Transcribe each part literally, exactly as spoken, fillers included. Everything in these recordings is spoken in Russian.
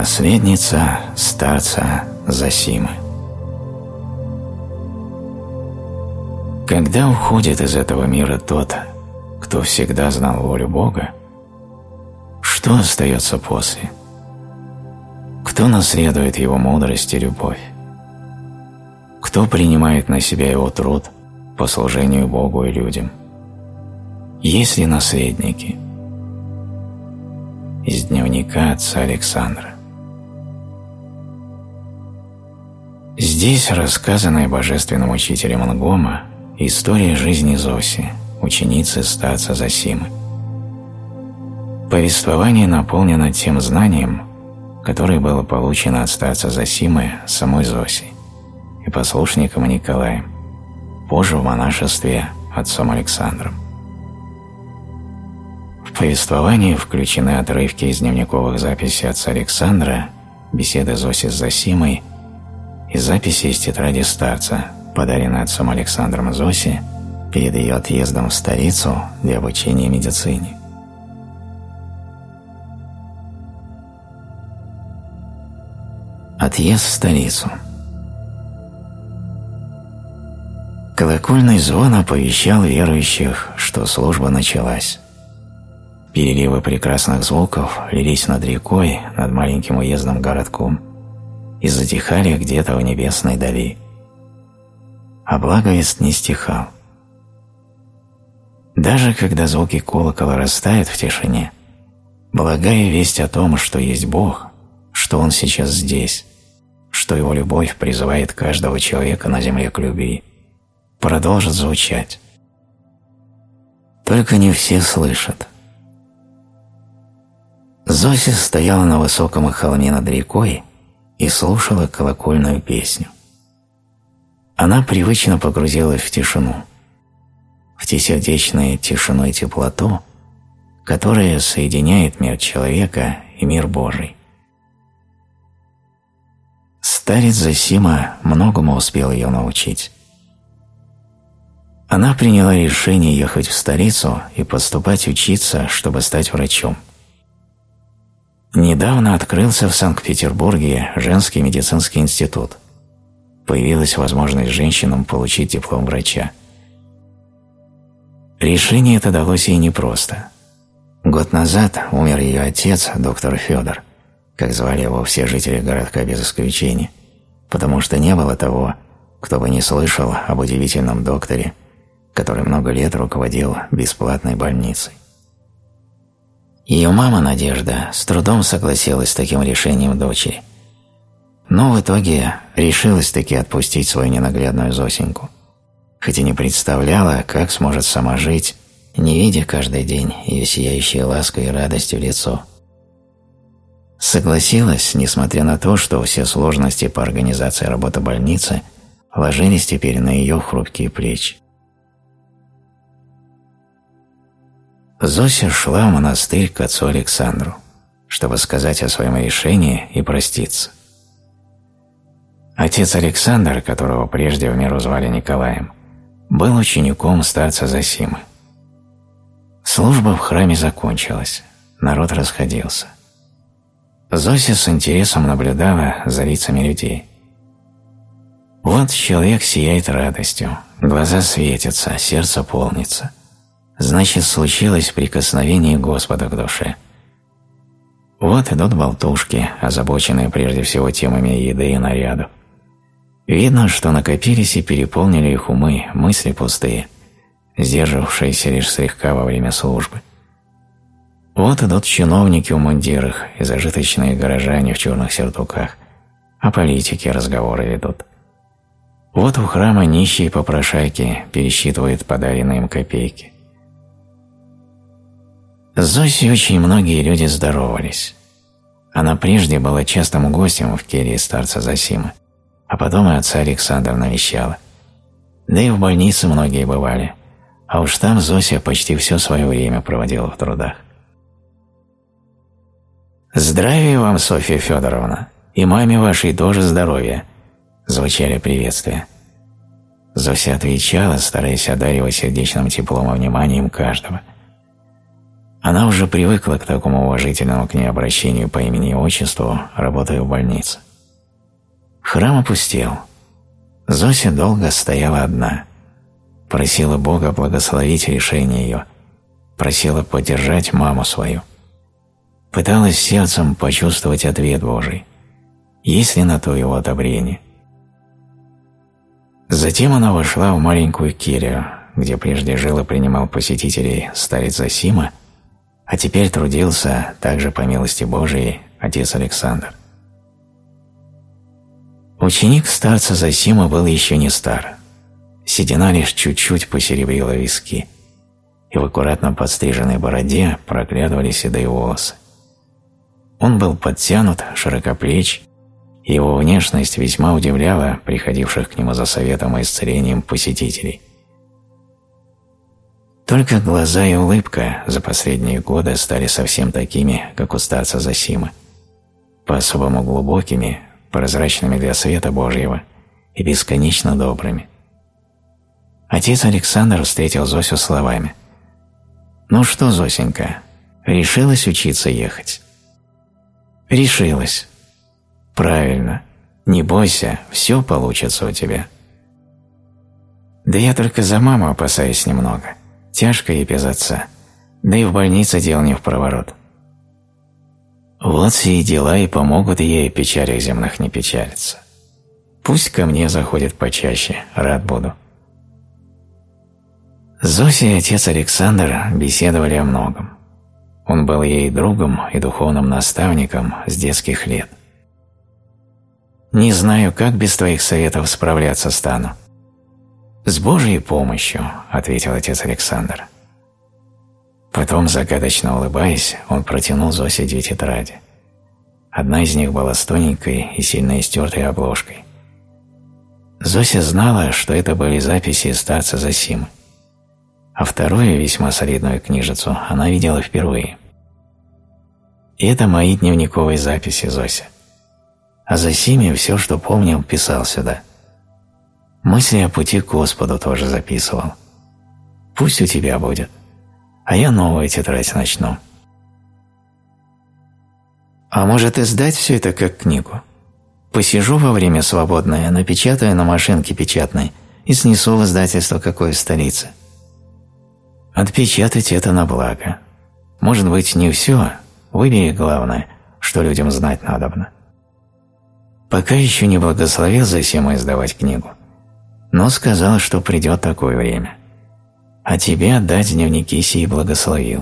Наследница старца Зосимы. Когда уходит из этого мира тот, кто всегда знал волю Бога, что остается после? Кто наследует его мудрость и любовь? Кто принимает на себя его труд по служению Богу и людям? Есть ли наследники? Из дневника отца Александра. Здесь рассказанная божественным учителем Нгома история жизни Зоси, ученицы старца Зосимы. Повествование наполнено тем знанием, которое было получено от старца Зосимы самой Зоси и послушником Николаем, позже в монашестве отцом Александром. В повествование включены отрывки из дневниковых записей отца Александра, беседы Зоси с Зосимой и записи из тетради старца, подаренной отцом Александром Зосе перед ее отъездом в столицу для обучения медицине. Отъезд в столицу. Колокольный звон оповещал верующих, что служба началась. Переливы прекрасных звуков лились над рекой, над маленьким уездным городком и затихали где-то в небесной дали. А благовест не стихал. Даже когда звуки колокола растают в тишине, благая весть о том, что есть Бог, что Он сейчас здесь, что Его любовь призывает каждого человека на земле к любви, продолжит звучать. Только не все слышат. Зося стояла на высоком холме над рекой и слушала колокольную песню. Она привычно погрузилась в тишину, в тесердечную тишину и теплоту, которая соединяет мир человека и мир Божий. Старец Зосима многому успел ее научить. Она приняла решение ехать в столицу и поступать учиться, чтобы стать врачом. Недавно открылся в Санкт-Петербурге женский медицинский институт. Появилась возможность женщинам получить диплом врача. Решение это далось ей непросто. Год назад умер ее отец, доктор Федор, как звали его все жители городка без исключения, потому что не было того, кто бы не слышал об удивительном докторе, который много лет руководил бесплатной больницей. Ее мама Надежда с трудом согласилась с таким решением дочери, но в итоге решилась таки отпустить свою ненаглядную Зосеньку, хоть и не представляла, как сможет сама жить, не видя каждый день ее сияющей лаской и радостью лицо. Согласилась, несмотря на то, что все сложности по организации работы больницы ложились теперь на ее хрупкие плечи. Зося шла в монастырь к отцу Александру, чтобы сказать о своем решении и проститься. Отец Александр, которого прежде в миру звали Николаем, был учеником старца Зосимы. Служба в храме закончилась, народ расходился. Зося с интересом наблюдала за лицами людей. Вот человек сияет радостью, глаза светятся, сердце полнится. Значит, случилось прикосновение Господа к душе. Вот идут болтушки, озабоченные прежде всего темами еды и нарядов. Видно, что накопились и переполнили их умы, мысли пустые, сдерживавшиеся лишь слегка во время службы. Вот идут чиновники в мундирах и зажиточные горожане в черных сюртуках, о политике разговоры ведут. Вот у храма нищие попрошайки пересчитывают подаренные им копейки. С Зосей очень многие люди здоровались. Она прежде была частым гостем в келье старца Зосимы, а потом и отца Александра навещала. Да и в больнице многие бывали, а уж там Зося почти все свое время проводила в трудах. «Здравия вам, Софья Федоровна, и маме вашей тоже здоровья!» – звучали приветствия. Зося отвечала, стараясь одаривать сердечным теплом и вниманием каждого. Она уже привыкла к такому уважительному к ней обращению по имени и отчеству, работая в больнице. Храм опустел. Зося долго стояла одна. Просила Бога благословить решение ее. Просила поддержать маму свою. Пыталась сердцем почувствовать ответ Божий. Есть ли на то его одобрение? Затем она вошла в маленькую келью, где прежде жил и принимал посетителей старец Зосима, а теперь трудился, также по милости Божией, отец Александр. Ученик старца Зосима был еще не стар. Седина лишь чуть-чуть посеребрила виски, и в аккуратно подстриженной бороде проглядывали седые волосы. Он был подтянут, широкоплеч, и его внешность весьма удивляла приходивших к нему за советом и исцелением посетителей. Только глаза и улыбка за последние годы стали совсем такими, как у старца Зосимы, по-особому глубокими, прозрачными для света Божьего и бесконечно добрыми. Отец Александр встретил Зосю словами: «Ну что, Зосенька, решилась учиться ехать?» «Решилась». «Правильно. Не бойся, все получится у тебя». «Да я только за маму опасаюсь немного. Тяжко ей без отца. Да и в больнице дел не впроворот». «Вот сии дела и помогут ей в печалях земных не печалиться. Пусть ко мне заходит почаще, рад буду». Зося и отец Александр беседовали о многом. Он был ей другом и духовным наставником с детских лет. «Не знаю, как без твоих советов справляться стану». «С Божьей помощью», — ответил отец Александр. Потом, загадочно улыбаясь, он протянул Зосе две тетради. Одна из них была с тоненькой и сильно истертой обложкой. Зося знала, что это были записи старца Зосимы, а вторую, весьма солидную книжицу, она видела впервые. И это мои дневниковые записи, Зося. О Зосиме все, что помнил, писал сюда. Мысли о пути к Господу тоже записывал. Пусть у тебя будет, а я новую тетрадь начну. А может, издать все это как книгу? Посижу во время свободное, напечатаю на машинке печатной и снесу в издательство какой в столице. Отпечатать это на благо. Может быть, не все, выбери главное, что людям знать надобно. Пока еще не благословил Зосиму издавать книгу, но сказал, что придет такое время. А тебе отдать дневники сии благословил.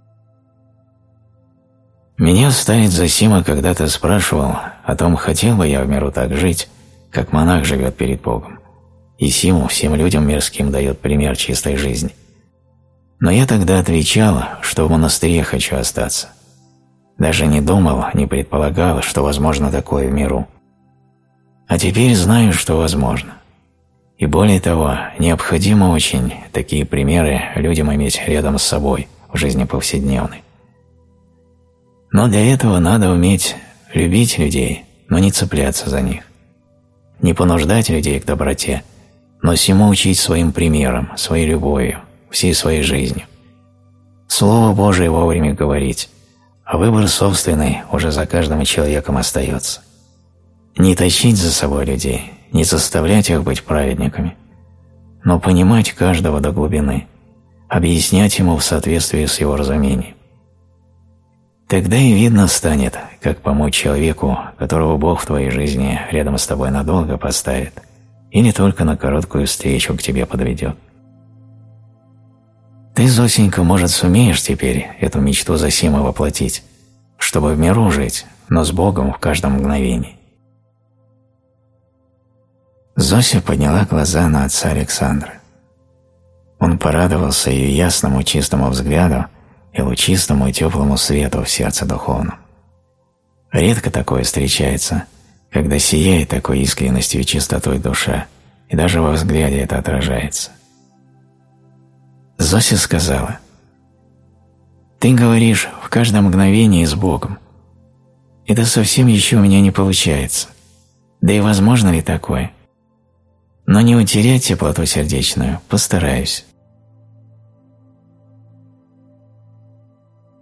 Меня старец Зосима когда-то спрашивал о том, хотел бы я в миру так жить, как монах живет перед Богом, и симу всем людям мирским дает пример чистой жизни. Но я тогда отвечал, что в монастыре хочу остаться. Даже не думал, не предполагал, что возможно такое в миру. А теперь знаю, что возможно. И более того, необходимо очень такие примеры людям иметь рядом с собой в жизни повседневной. Но для этого надо уметь любить людей, но не цепляться за них. Не понуждать людей к доброте, но всему учить своим примером, своей любовью, всей своей жизнью. Слово Божие вовремя говорить, а выбор собственный уже за каждым человеком остается. Не тащить за собой людей, не заставлять их быть праведниками, но понимать каждого до глубины, объяснять ему в соответствии с его разумением. Тогда и видно станет, как помочь человеку, которого Бог в твоей жизни рядом с тобой надолго поставит, или только на короткую встречу к тебе подведет. Ты, Зосенька, может, сумеешь теперь эту мечту Зосимы воплотить, чтобы в миру жить, но с Богом в каждом мгновении. Зося подняла глаза на отца Александра. Он порадовался ее ясному чистому взгляду и лучистому и теплому свету в сердце духовном. Редко такое встречается, когда сияет такой искренностью и чистотой душа, и даже во взгляде это отражается. Зося сказала: «Ты говоришь, в каждом мгновении с Богом. Это совсем еще у меня не получается. Да и возможно ли такое? Но не утерять теплоту сердечную постараюсь».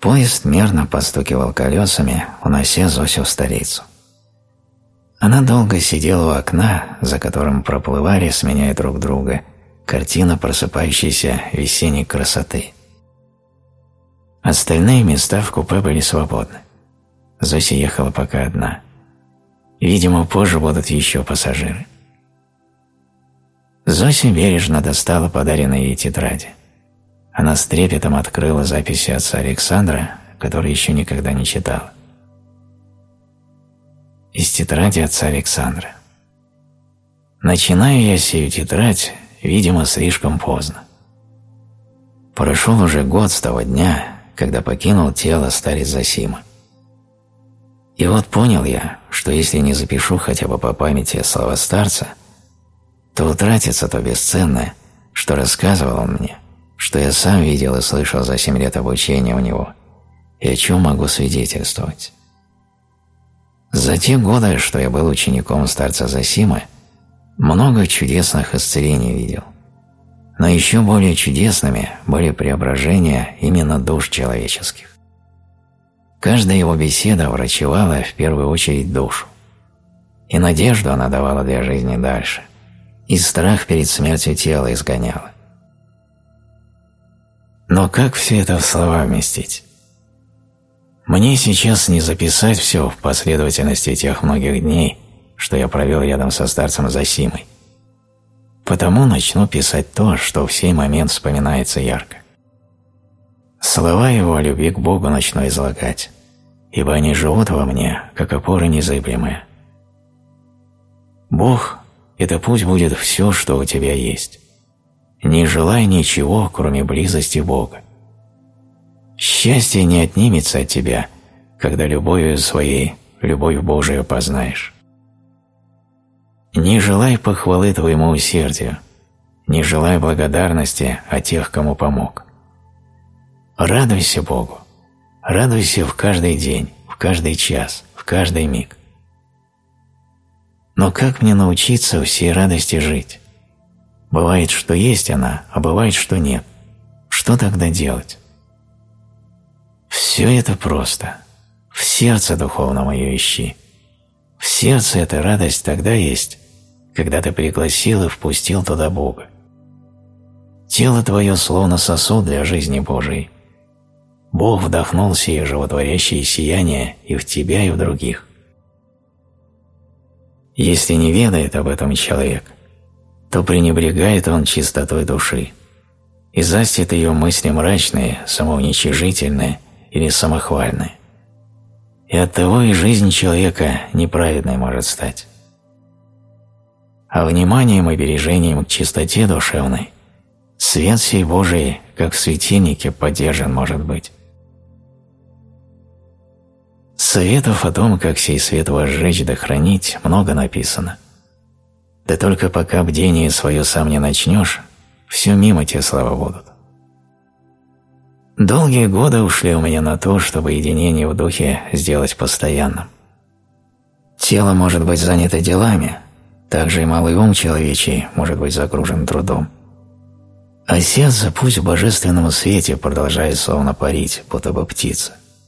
Поезд мерно постукивал колесами, унося Зосю в столицу. Она долго сидела у окна, за которым проплывали, сменяя друг друга, картина просыпающейся весенней красоты. Остальные места в купе были свободны. Зося ехала пока одна. Видимо, позже будут еще пассажиры. Зося бережно достала подаренные ей тетради. Она с трепетом открыла записи отца Александра, которые еще никогда не читала. Из тетради отца Александра. Начинаю я сию тетрадь, видимо, слишком поздно. Прошел уже год с того дня, когда покинул тело старец Зосима. И вот понял я, что если не запишу хотя бы по памяти слова старца, то утратится то бесценное, что рассказывал он мне, что я сам видел и слышал за семь лет обучения у него, и о чем могу свидетельствовать. За те годы, что я был учеником старца Зосимы, много чудесных исцелений видел, но еще более чудесными были преображения именно душ человеческих. Каждая его беседа врачевала в первую очередь душу, и надежду она давала для жизни дальше, и страх перед смертью тела изгоняла. Но как все это в слова вместить? Мне сейчас не записать все в последовательности тех многих дней, что я провел рядом со старцем Зосимой. Потому начну писать то, что в сей момент вспоминается ярко. Слова его о любви к Богу начну излагать, ибо они живут во мне, как опора незыблемая. Бог – это пусть будет все, что у тебя есть. Не желай ничего, кроме близости Бога. Счастье не отнимется от тебя, когда любовью своей любовь Божию познаешь. Не желай похвалы твоему усердию, не желай благодарности от тех, кому помог. Радуйся Богу, радуйся в каждый день, в каждый час, в каждый миг. Но как мне научиться всей радости жить? Бывает, что есть она, а бывает, что нет. Что тогда делать? Все это просто. В сердце духовном ее ищи. В сердце эта радость тогда есть, когда ты пригласил и впустил туда Бога. Тело твое словно сосуд для жизни Божией. Бог вдохнул сие животворящее сияние и в тебя, и в других. Если не ведает об этом человек, то пренебрегает он чистотой души и застит ее мысли мрачные, самоуничижительные или самохвальные. И оттого и жизнь человека неправедной может стать. А вниманием и бережением к чистоте душевной свет сей Божий, как в светильнике, поддержан может быть. Советов о том, как сей свет возжечь да хранить, много написано. Да только пока бдение свое сам не начнешь, все мимо те слова будут. Долгие годы ушли у меня на то, чтобы единение в духе сделать постоянным. Тело может быть занято делами, также и малый ум человечий может быть загружен трудом. А сердце пусть в божественном свете продолжает словно парить, будто бы птица.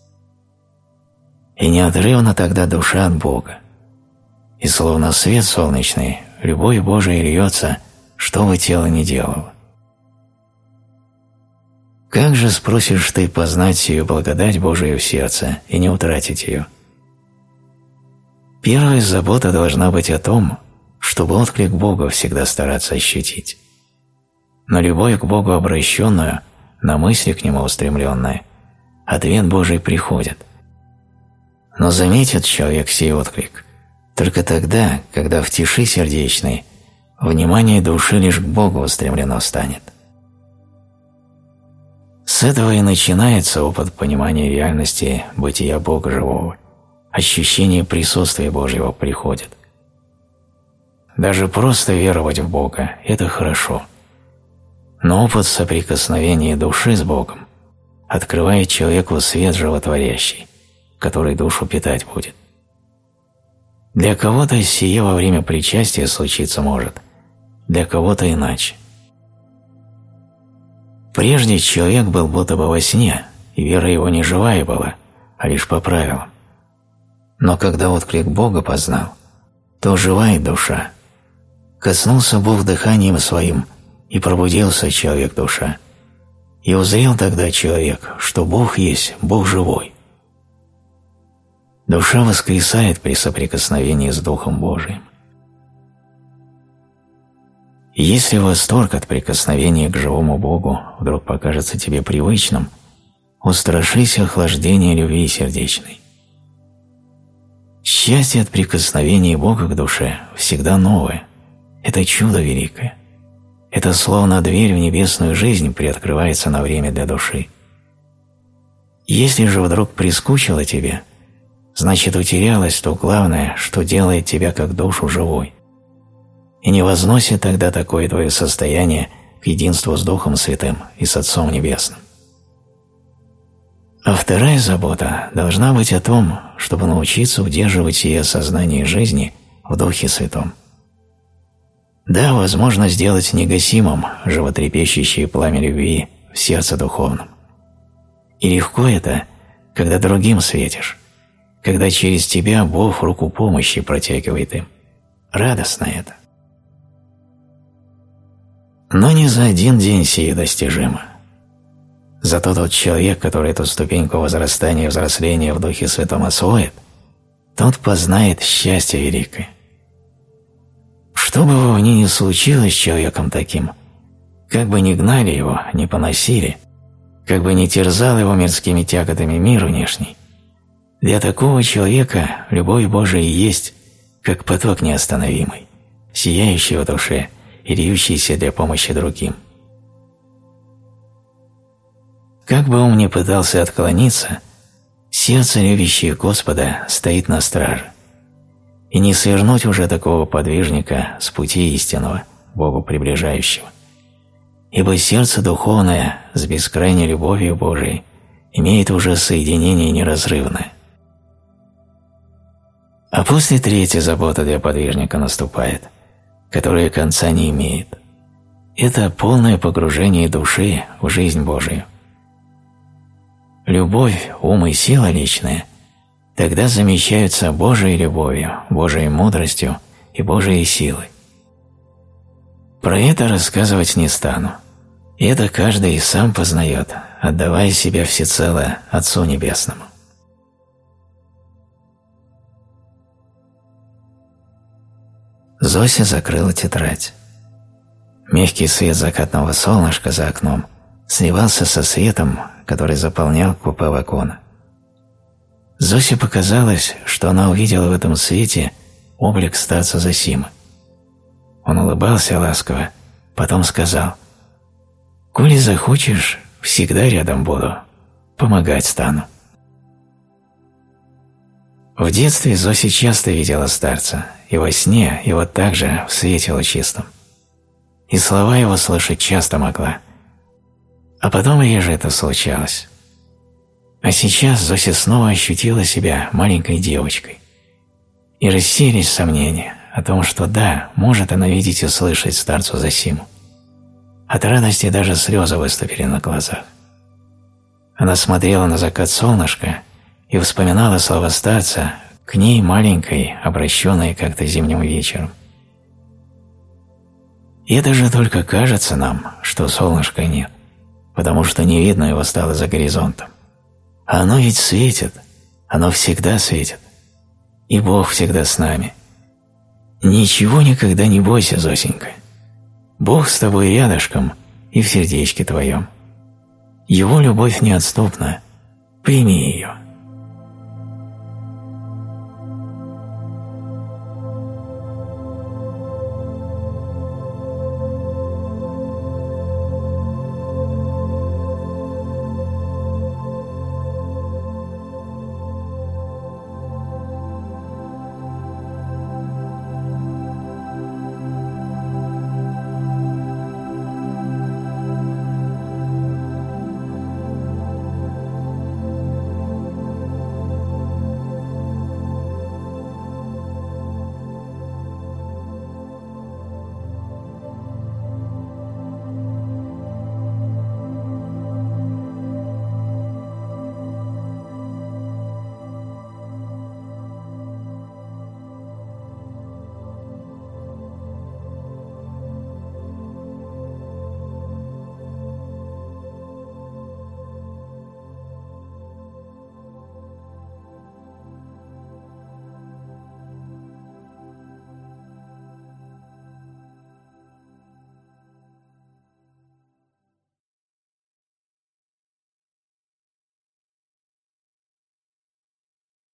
И неотрывна тогда душа от Бога. И словно свет солнечный, любовь Божия льется, что бы тело ни делало. Как же, спросишь ты, познать сию благодать Божию в сердце и не утратить ее? Первая забота должна быть о том, чтобы отклик Бога всегда стараться ощутить. На любовь к Богу обращенную, на мысли к Нему устремленные, ответ Божий приходит. Но заметит человек сей отклик только тогда, когда в тиши сердечной внимание души лишь к Богу устремлено станет. С этого и начинается опыт понимания реальности бытия Бога живого. Ощущение присутствия Божьего приходит. Даже просто веровать в Бога – это хорошо. Но опыт соприкосновения души с Богом открывает человеку свет животворящий, который душу питать будет. Для кого-то сие во время причастия случиться может, для кого-то иначе. Прежде человек был будто бы во сне и вера его не живая была, а лишь по правилам. Но когда отклик Бога познал, то оживает душа. Коснулся Бог дыханием своим, и пробудился человек-душа. И узрел тогда человек, что Бог есть Бог живой. Душа воскресает при соприкосновении с Духом Божиим. И если восторг от прикосновения к живому Богу вдруг покажется тебе привычным, устрашись охлаждения любви сердечной. Счастье от прикосновения Бога к душе всегда новое. Это чудо великое. Это словно дверь в небесную жизнь приоткрывается на время для души. Если же вдруг прискучило тебе, значит утерялось то главное, что делает тебя как душу живой. И не возносит тогда такое твое состояние к единству с Духом Святым и с Отцом Небесным. А вторая забота должна быть о том, чтобы научиться удерживать сие сознание жизни в Духе Святом. Да, возможно сделать негасимым животрепещущее пламя любви в сердце духовном. И легко это, когда другим светишь, когда через тебя Бог руку помощи протягивает им. Радостно это. Но не за один день сие достижимо. Зато тот человек, который эту ступеньку возрастания и взросления в Духе Святом освоит, тот познает счастье великое. Что бы вовне ни случилось с человеком таким, как бы ни гнали его, ни поносили, как бы ни терзал его мирскими тяготами мир внешний, для такого человека любовь Божия есть, как поток неостановимый, сияющий в душе и льющийся для помощи другим. Как бы он ни пытался отклониться, сердце, любящее Господа, стоит на страже. И не свернуть уже такого подвижника с пути истинного, Богу приближающего. Ибо сердце духовное с бескрайней любовью Божией имеет уже соединение неразрывное. А после третья забота для подвижника наступает, которая конца не имеет. Это полное погружение души в жизнь Божию. Любовь, ум и сила личная тогда замещаются Божией любовью, Божией мудростью и Божией силой. Про это рассказывать не стану. И это каждый и сам познает, отдавая себя всецело Отцу Небесному. Зося закрыла тетрадь. Мягкий свет закатного солнышка за окном сливался со светом, который заполнял купе вагона. Зосе показалось, что она увидела в этом свете облик старца Зосимы. Он улыбался ласково, потом сказал: «Коли захочешь, всегда рядом буду, помогать стану». В детстве Зося часто видела старца, и во сне, и вот так же в свете лучистом. И слова его слышать часто могла. А потом реже это случалось. А сейчас Зося снова ощутила себя маленькой девочкой. И рассеялись сомнения о том, что да, может она видеть и слышать старцу Зосиму. От радости даже слезы выступили на глазах. Она смотрела на закат солнышка и вспоминала слова старца к ней маленькой, обращенной как-то зимним вечером. И это же только кажется нам, что солнышка нет, потому что не видно его стало за горизонтом. А оно ведь светит, оно всегда светит. И Бог всегда с нами. Ничего никогда не бойся, Зосенька. Бог с тобой рядышком и в сердечке твоем. Его любовь неотступна. Прими ее.